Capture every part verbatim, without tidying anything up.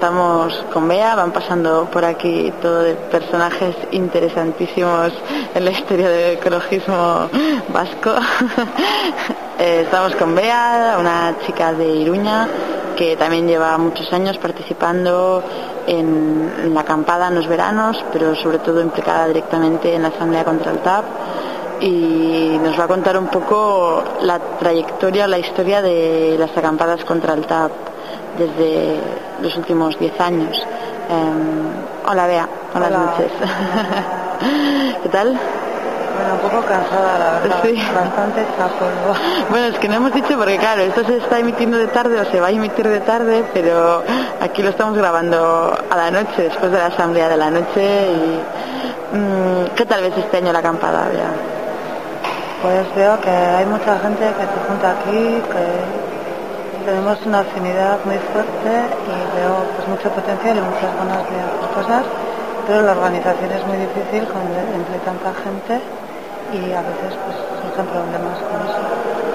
estamos con Bea, van pasando por aquí todo de personajes interesantísimos en la historia del ecologismo vasco. eh, estamos con Bea, una chica de Iruña que también lleva muchos años participando en, en la acampada en los veranos, pero sobre todo implicada directamente en la asamblea contra el T A P, y nos va a contar un poco la trayectoria, la historia de las acampadas contra el T A P desde los últimos diez años. Eh, hola Bea, buenas hola. noches. ¿Qué tal? Bueno, un poco cansada, la verdad. Sí. Bastante hecha polvo. Bueno, es que no hemos dicho porque claro, esto se está emitiendo de tarde o se va a emitir de tarde, pero aquí lo estamos grabando a la noche, después de la asamblea de la noche. Y mmm, ¿qué tal ves este año la acampada, Bea? Pues veo que hay mucha gente que se junta aquí, que tenemos una afinidad muy fuerte y veo pues mucho potencial y muchas ganas de hacer cosas, pero la organización es muy difícil con, entre tanta gente y a veces pues surgen problemas con eso.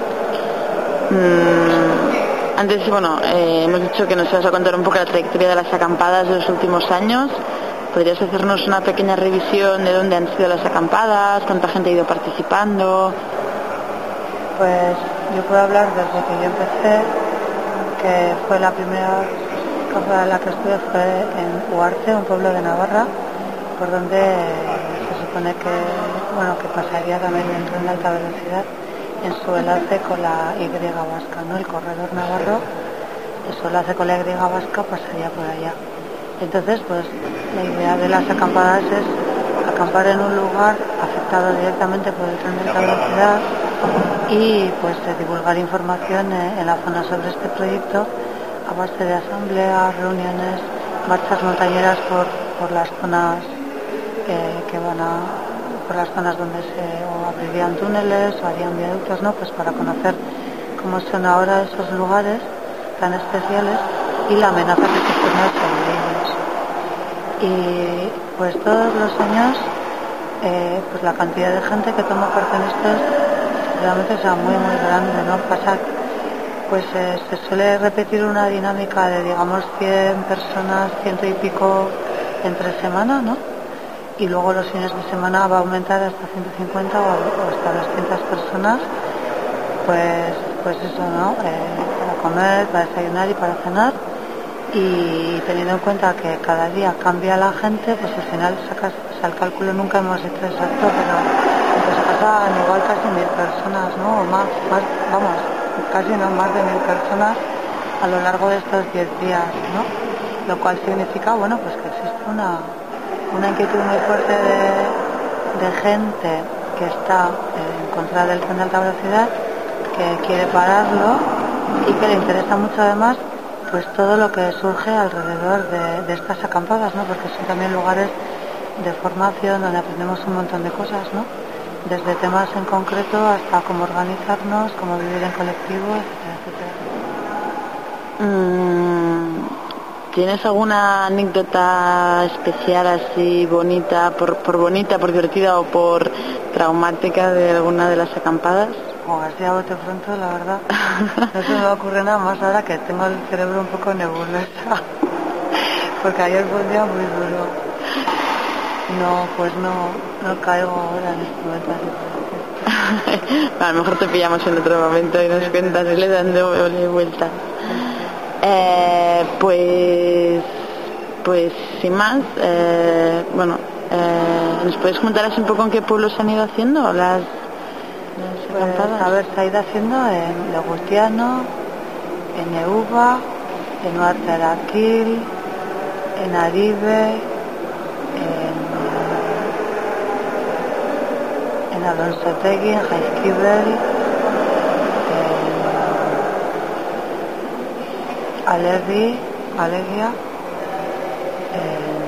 Mm, antes, bueno, eh, hemos dicho que nos ibas a contar un poco la trayectoria de las acampadas de los últimos años. ¿Podrías hacernos una pequeña revisión de dónde han sido las acampadas, cuánta gente ha ido participando? Pues yo puedo hablar desde que yo empecé, que fue la primera acampada en la que estuve fue en Uarte, un pueblo de Navarra, por donde se supone que, bueno, que pasaría también el tren de alta velocidad en su enlace con la Y vasca, ¿no? El corredor navarro, en su enlace con la Y vasca pasaría por allá. Entonces, pues la idea de las acampadas es acampar en un lugar afectado directamente por el tren de alta velocidad y pues divulgar información en la zona sobre este proyecto a base de asambleas, reuniones, marchas montañeras por, por las zonas eh, que van a por las zonas donde se o abrirían túneles o harían viaductos, ¿no? Pues para conocer cómo son ahora esos lugares tan especiales y la amenaza que supone sobre ellos. Y pues todos los años eh, pues la cantidad de gente que toma parte en esto es realmente es muy muy grande, ¿no? Pasa pues eh, se suele repetir una dinámica de digamos cien personas, ciento y pico entre semana, ¿no? Y luego los fines de semana va a aumentar hasta ciento cincuenta o, o hasta doscientas personas, pues pues eso, ¿no? Eh, para comer, para desayunar y para cenar. Y teniendo en cuenta que cada día cambia la gente, pues al final sacas, o sea, el cálculo nunca hemos hecho exacto, pero pues pasan igual casi mil personas, ¿no? O más, más, vamos, casi no más de mil personas a lo largo de estos diez días, ¿no? Lo cual significa, bueno, pues que existe una, una inquietud muy fuerte de, de gente que está en contra del tren de alta velocidad, que quiere pararlo y que le interesa mucho además pues todo lo que surge alrededor de, de estas acampadas, ¿no? Porque son también lugares de formación donde aprendemos un montón de cosas, ¿no? Desde temas en concreto hasta cómo organizarnos, cómo vivir en colectivo, etcétera, etcétera. Mm, ¿Tienes alguna anécdota especial así bonita, por, por bonita, por divertida o por traumática de alguna de las acampadas? Oh, así a bote pronto, la verdad, no se me ocurre nada más ahora que tengo el cerebro un poco nebulosa, porque ayer fue un día muy duro. No, pues no, no caigo ahora en este momento. A lo mejor te pillamos en otro momento y nos sí, cuentas y le dando vueltas. Eh, pues, pues sin más, eh, bueno, eh, ¿nos puedes contar así un poco en qué pueblos se han ido haciendo las? Pues, a ver, se ha ido haciendo en Legutiano, en Euba, en Uarteraquil, en Aribe, en, en Alonsotegui, en Jaizkibel, en Alegui, Alegia, en...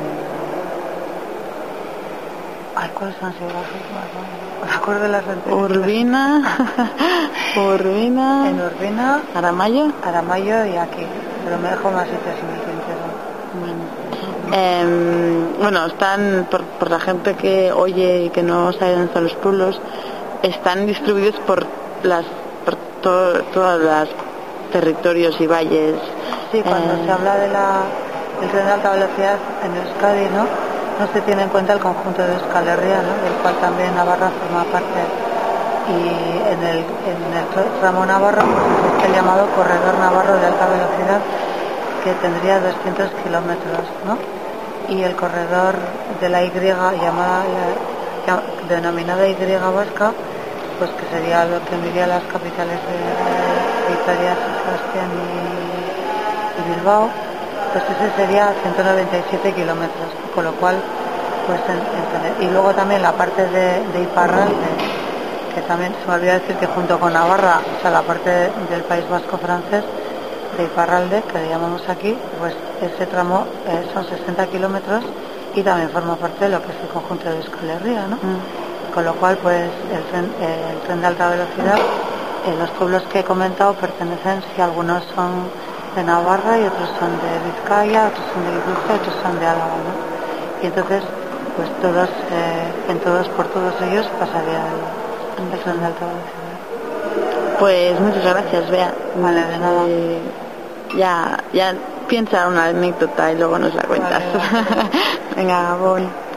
Ay, ¿cuáles han sido las últimas? Me acuerdo de las anteriores. Urbina, Urbina, en Urbina, Aramayo, Aramayo y aquí, pero me dejo más sitios sin Bueno, eh, bueno están, por, por la gente que oye y que no sabe dónde están los pueblos, están distribuidos por las por to, todos los territorios y valles. Sí, cuando eh, se habla de la el tren de alta velocidad en Euskadi, ¿no? No se tiene en cuenta el conjunto de Euskal Herria, ¿no? Del cual también Navarra forma parte. Y en el, en el tramo Navarro pues existe el llamado Corredor Navarro de Alta Velocidad, que tendría doscientos kilómetros, ¿no? Y el corredor de la Y, llamada, la, denominada Y vasca, pues que sería lo que uniría las capitales de, de Vitoria, San Sebastián y, y Bilbao, pues ese sería ciento noventa y siete kilómetros, con lo cual, pues en, en, y luego también la parte de, de Iparralde, que también se me olvidó decir que junto con Navarra, o sea la parte del País Vasco francés, de Iparralde, que le llamamos aquí, pues ese tramo eh, son sesenta kilómetros y también forma parte de lo que es el conjunto de Euskal Herria, ¿no? Mm. Con lo cual, pues el tren, eh, el tren de alta velocidad, eh, los pueblos que he comentado pertenecen, si algunos son de Navarra y otros son de Vizcaya, otros son de Guipúzcoa, otros son de Álava, ¿no? Y entonces, pues todos, eh, en todos, por todos ellos pasaría el, el tren de alta velocidad. Pues muchas gracias, Bea. Vale, de nada. Eh, ya, ya piensa una anécdota y luego nos la cuentas. Vale, vale. Venga, bon.